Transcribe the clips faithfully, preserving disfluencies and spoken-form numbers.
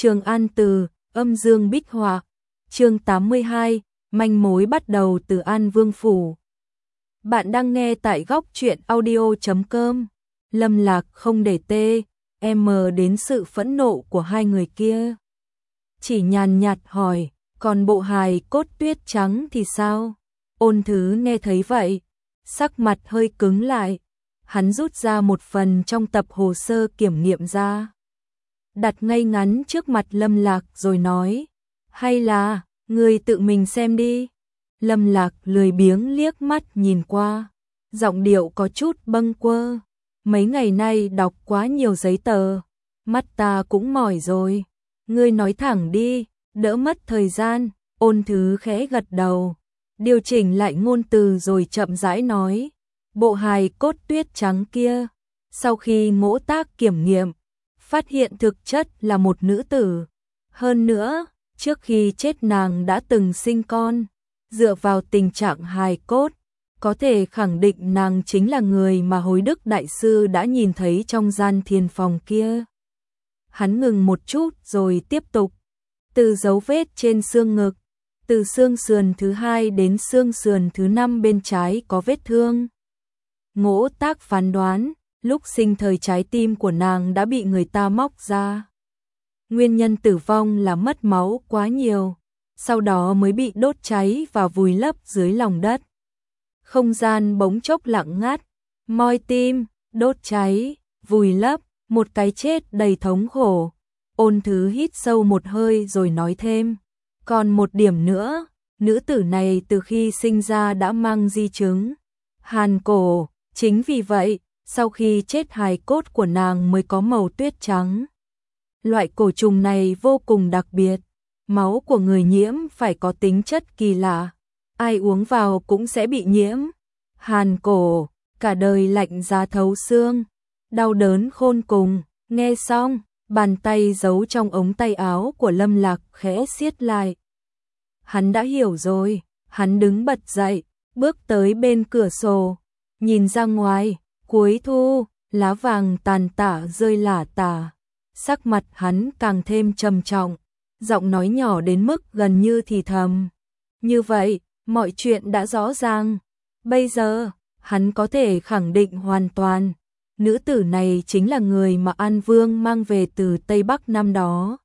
Trường An Từ, âm dương bích họa, chương tám mươi hai, manh mối bắt đầu từ An Vương Phủ. Bạn đang nghe tại góc truyện audio chấm com. Lâm Lạc không để tê, em đến sự phẫn nộ của hai người kia. Chỉ nhàn nhạt hỏi, còn bộ hài cốt tuyết trắng thì sao? Ôn Thứ nghe thấy vậy, sắc mặt hơi cứng lại. Hắn rút ra một phần trong tập hồ sơ kiểm nghiệm ra, đặt ngay ngắn trước mặt Lâm Lạc rồi nói, hay là, người tự mình xem đi. Lâm Lạc lười biếng liếc mắt nhìn qua, giọng điệu có chút bâng quơ, mấy ngày nay đọc quá nhiều giấy tờ, mắt ta cũng mỏi rồi, ngươi nói thẳng đi, đỡ mất thời gian. Ôn Thứ khẽ gật đầu, điều chỉnh lại ngôn từ rồi chậm rãi nói, bộ hài cốt tuyết trắng kia, sau khi ngỗ tác kiểm nghiệm, phát hiện thực chất là một nữ tử. Hơn nữa, trước khi chết nàng đã từng sinh con, dựa vào tình trạng hài cốt, có thể khẳng định nàng chính là người mà Hối Đức Đại Sư đã nhìn thấy trong gian thiền phòng kia. Hắn ngừng một chút rồi tiếp tục, từ dấu vết trên xương ngực, từ xương sườn thứ hai đến xương sườn thứ năm bên trái có vết thương. Ngỗ tác phán đoán, lúc sinh thời trái tim của nàng đã bị người ta móc ra. Nguyên nhân tử vong là mất máu quá nhiều, sau đó mới bị đốt cháy và vùi lấp dưới lòng đất. Không gian bỗng chốc lặng ngắt, moi tim, đốt cháy, vùi lấp, một cái chết đầy thống khổ. Ôn Thứ hít sâu một hơi rồi nói thêm, còn một điểm nữa, nữ tử này từ khi sinh ra đã mang di chứng hàn cổ, chính vì vậy, sau khi chết hài cốt của nàng mới có màu tuyết trắng. Loại cổ trùng này vô cùng đặc biệt, máu của người nhiễm phải có tính chất kỳ lạ, ai uống vào cũng sẽ bị nhiễm hàn cổ, cả đời lạnh giá thấu xương, đau đớn khôn cùng. Nghe xong, bàn tay giấu trong ống tay áo của Lâm Lạc khẽ siết lại. Hắn đã hiểu rồi, hắn đứng bật dậy, bước tới bên cửa sổ, nhìn ra ngoài. Cuối thu, lá vàng tàn tả rơi lả tả, sắc mặt hắn càng thêm trầm trọng, giọng nói nhỏ đến mức gần như thì thầm. Như vậy, mọi chuyện đã rõ ràng. Bây giờ, hắn có thể khẳng định hoàn toàn, nữ tử này chính là người mà An Vương mang về từ Tây Bắc năm đó.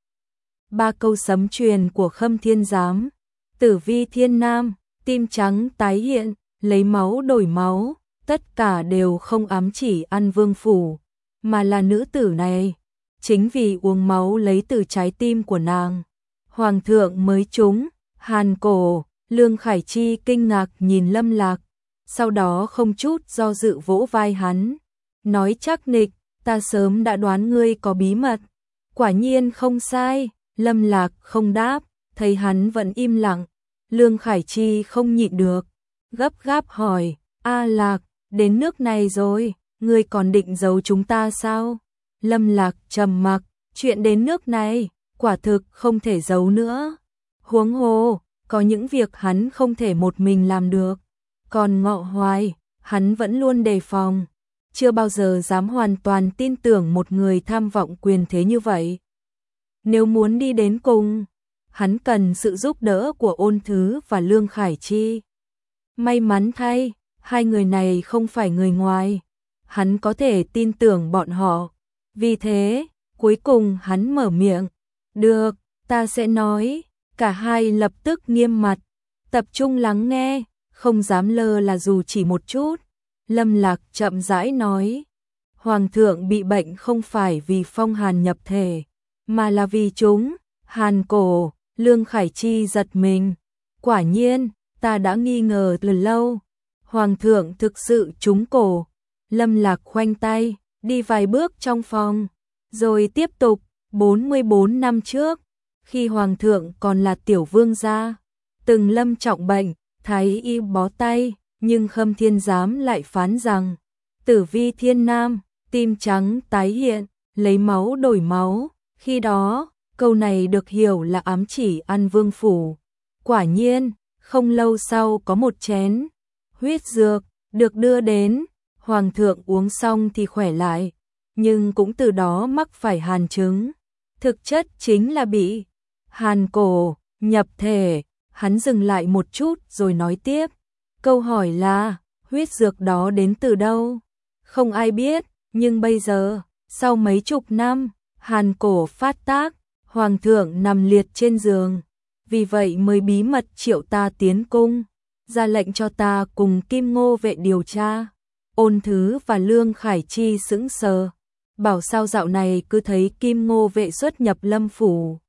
Ba câu sấm truyền của Khâm Thiên Giám, tử vi thiên nam, tim trắng tái hiện, lấy máu đổi máu. Tất cả đều không ám chỉ An Vương Phủ, mà là nữ tử này. Chính vì uống máu lấy từ trái tim của nàng, Hoàng thượng mới trúng hàn cổ. Lương Khải Chi kinh ngạc nhìn Lâm Lạc, sau đó không chút do dự vỗ vai hắn, nói chắc nịch, ta sớm đã đoán ngươi có bí mật. Quả nhiên không sai. Lâm Lạc không đáp, thấy hắn vẫn im lặng, Lương Khải Chi không nhịn được, gấp gáp hỏi, A Lạc, đến nước này rồi, ngươi còn định giấu chúng ta sao? Lâm Lạc trầm mặc, chuyện đến nước này, quả thực không thể giấu nữa. Huống hồ, có những việc hắn không thể một mình làm được. Còn Ngọ Hoài, hắn vẫn luôn đề phòng, chưa bao giờ dám hoàn toàn tin tưởng một người tham vọng quyền thế như vậy. Nếu muốn đi đến cùng, hắn cần sự giúp đỡ của Ôn Thứ và Lương Khải Chi. May mắn thay, hai người này không phải người ngoài, hắn có thể tin tưởng bọn họ. Vì thế, cuối cùng hắn mở miệng, được, ta sẽ nói. Cả hai lập tức nghiêm mặt, tập trung lắng nghe, không dám lơ là dù chỉ một chút. Lâm Lạc chậm rãi nói, Hoàng thượng bị bệnh không phải vì phong hàn nhập thể, mà là vì chúng hàn cổ. Lương Khải Chi giật mình, quả nhiên, ta đã nghi ngờ từ lâu. Hoàng thượng thực sự trúng cổ. Lâm Lạc khoanh tay, đi vài bước trong phòng, rồi tiếp tục. bốn mươi bốn năm trước, khi Hoàng thượng còn là tiểu vương gia, từng lâm trọng bệnh, thái y bó tay, nhưng Khâm Thiên Giám lại phán rằng, tử vi thiên nam, tim trắng tái hiện, lấy máu đổi máu. Khi đó, câu này được hiểu là ám chỉ An Vương Phủ. Quả nhiên, không lâu sau có một chén huyết dược được đưa đến, Hoàng thượng uống xong thì khỏe lại, nhưng cũng từ đó mắc phải hàn chứng. thực chất chính là bị hàn cổ, nhập thể. Hắn dừng lại một chút rồi nói tiếp, câu hỏi là, huyết dược đó đến từ đâu? Không ai biết, nhưng bây giờ, sau mấy chục năm, hàn cổ phát tác, hoàng thượng nằm liệt trên giường, vì vậy mới bí mật triệu ta tiến cung, ra lệnh cho ta cùng Kim Ngô vệ điều tra. Ôn Thứ và Lương Khải Chi sững sờ, bảo sao dạo này cứ thấy Kim Ngô vệ xuất nhập Lâm phủ.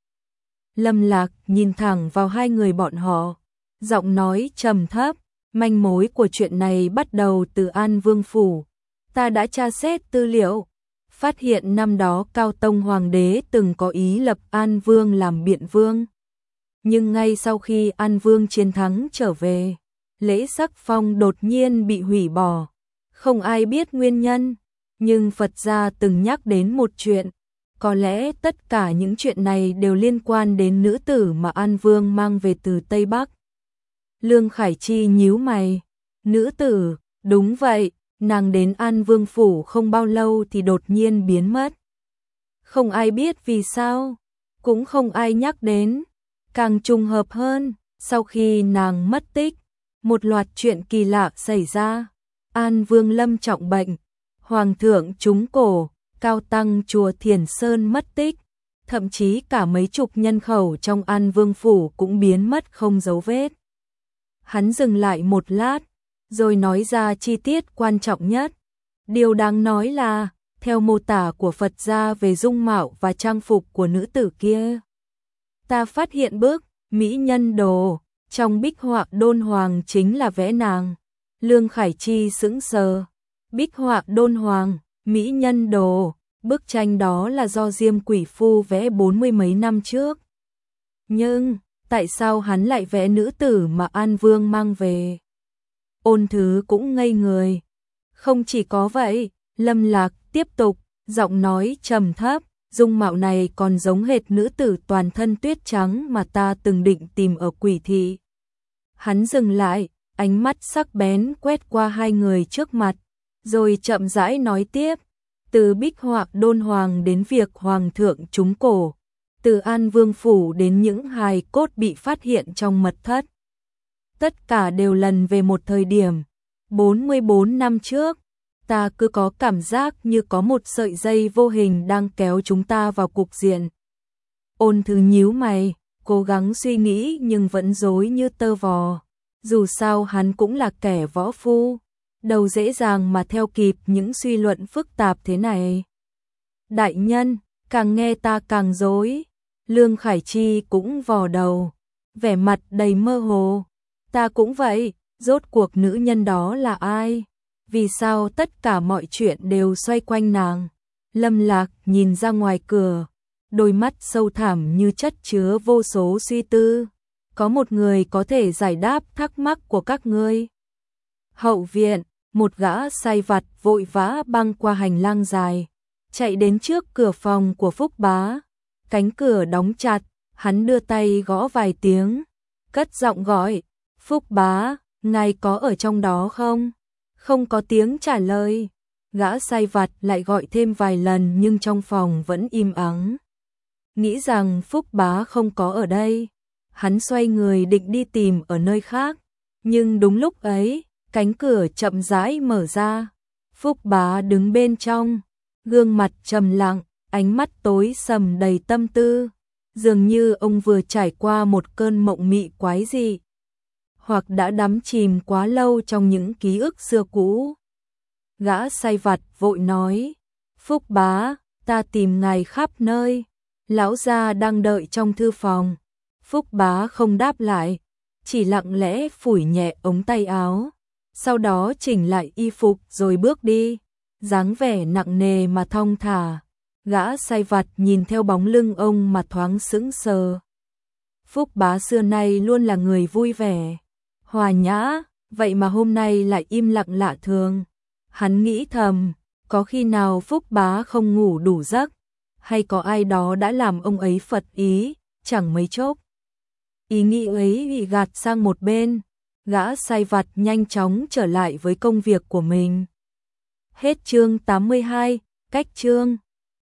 Lâm Lạc nhìn thẳng vào hai người bọn họ, giọng nói trầm thấp, manh mối của chuyện này bắt đầu từ An Vương phủ. Ta đã tra xét tư liệu, phát hiện năm đó Cao Tông Hoàng đế từng có ý lập An Vương làm biện vương. Nhưng ngay sau khi An Vương chiến thắng trở về, lễ sắc phong đột nhiên bị hủy bỏ. Không ai biết nguyên nhân, nhưng Phật gia từng nhắc đến một chuyện. Có lẽ tất cả những chuyện này đều liên quan đến nữ tử mà An Vương mang về từ Tây Bắc. Lương Khải Chi nhíu mày. Nữ tử, đúng vậy, nàng đến An Vương phủ không bao lâu thì đột nhiên biến mất. Không ai biết vì sao, cũng không ai nhắc đến. Càng trùng hợp hơn, sau khi nàng mất tích, một loạt chuyện kỳ lạ xảy ra. An Vương lâm trọng bệnh, Hoàng thượng trúng cổ, Cao Tăng chùa Thiền Sơn mất tích, thậm chí cả mấy chục nhân khẩu trong An Vương phủ cũng biến mất không dấu vết. Hắn dừng lại một lát, rồi nói ra chi tiết quan trọng nhất. Điều đáng nói là, theo mô tả của Phật gia về dung mạo và trang phục của nữ tử kia, ta phát hiện bức mỹ nhân đồ trong bích họa Đôn Hoàng chính là vẽ nàng. Lương Khải Chi sững sờ. Bích họa Đôn Hoàng, mỹ nhân đồ, bức tranh đó là do Diêm Quỷ Phu vẽ bốn mươi mấy năm trước. Nhưng, tại sao hắn lại vẽ nữ tử mà An Vương mang về? Ôn Thứ cũng ngây người. Không chỉ có vậy, Lâm Lạc tiếp tục, giọng nói trầm thấp, dung mạo này còn giống hệt nữ tử toàn thân tuyết trắng mà ta từng định tìm ở Quỷ thị. Hắn dừng lại, ánh mắt sắc bén quét qua hai người trước mặt, rồi chậm rãi nói tiếp, từ bích họa Đôn Hoàng đến việc Hoàng thượng trúng cổ, từ An Vương phủ đến những hài cốt bị phát hiện trong mật thất. Tất cả đều lần về một thời điểm, bốn mươi bốn năm trước. Ta cứ có cảm giác như có một sợi dây vô hình đang kéo chúng ta vào cục diện. Ôn Thứ nhíu mày, cố gắng suy nghĩ nhưng vẫn rối như tơ vò. Dù sao hắn cũng là kẻ võ phu, đâu dễ dàng mà theo kịp những suy luận phức tạp thế này. Đại nhân, càng nghe ta càng rối. Lương Khải Chi cũng vò đầu, vẻ mặt đầy mơ hồ. Ta cũng vậy, rốt cuộc nữ nhân đó là ai? Vì sao tất cả mọi chuyện đều xoay quanh nàng? Lâm Lạc nhìn ra ngoài cửa, đôi mắt sâu thẳm như chất chứa vô số suy tư. Có một người có thể giải đáp thắc mắc của các ngươi. Hậu viện, một gã sai vặt vội vã băng qua hành lang dài, chạy đến trước cửa phòng của Phúc Bá. Cánh cửa đóng chặt, hắn đưa tay gõ vài tiếng, cất giọng gọi, Phúc Bá, ngài có ở trong đó không? Không có tiếng trả lời. Gã sai vặt lại gọi thêm vài lần nhưng trong phòng vẫn im ắng. Nghĩ rằng Phúc Bá không có ở đây, hắn xoay người định đi tìm ở nơi khác. Nhưng đúng lúc ấy, cánh cửa chậm rãi mở ra. Phúc Bá đứng bên trong, gương mặt trầm lặng, ánh mắt tối sầm đầy tâm tư. Dường như ông vừa trải qua một cơn mộng mị quái dị, hoặc đã đắm chìm quá lâu trong những ký ức xưa cũ. Gã sai vặt vội nói, Phúc Bá, ta tìm ngài khắp nơi. Lão gia đang đợi trong thư phòng. Phúc Bá không đáp lại, chỉ lặng lẽ phủi nhẹ ống tay áo, sau đó chỉnh lại y phục rồi bước đi, dáng vẻ nặng nề mà thong thả. Gã sai vặt nhìn theo bóng lưng ông mà thoáng sững sờ. Phúc Bá xưa nay luôn là người vui vẻ, hòa nhã, vậy mà hôm nay lại im lặng lạ thường. Hắn nghĩ thầm, có khi nào Phúc Bá không ngủ đủ giấc, hay có ai đó đã làm ông ấy phật ý, chẳng mấy chốc. Ý nghĩ ấy bị gạt sang một bên, gã sai vặt nhanh chóng trở lại với công việc của mình. Hết chương tám mươi hai, cách chương.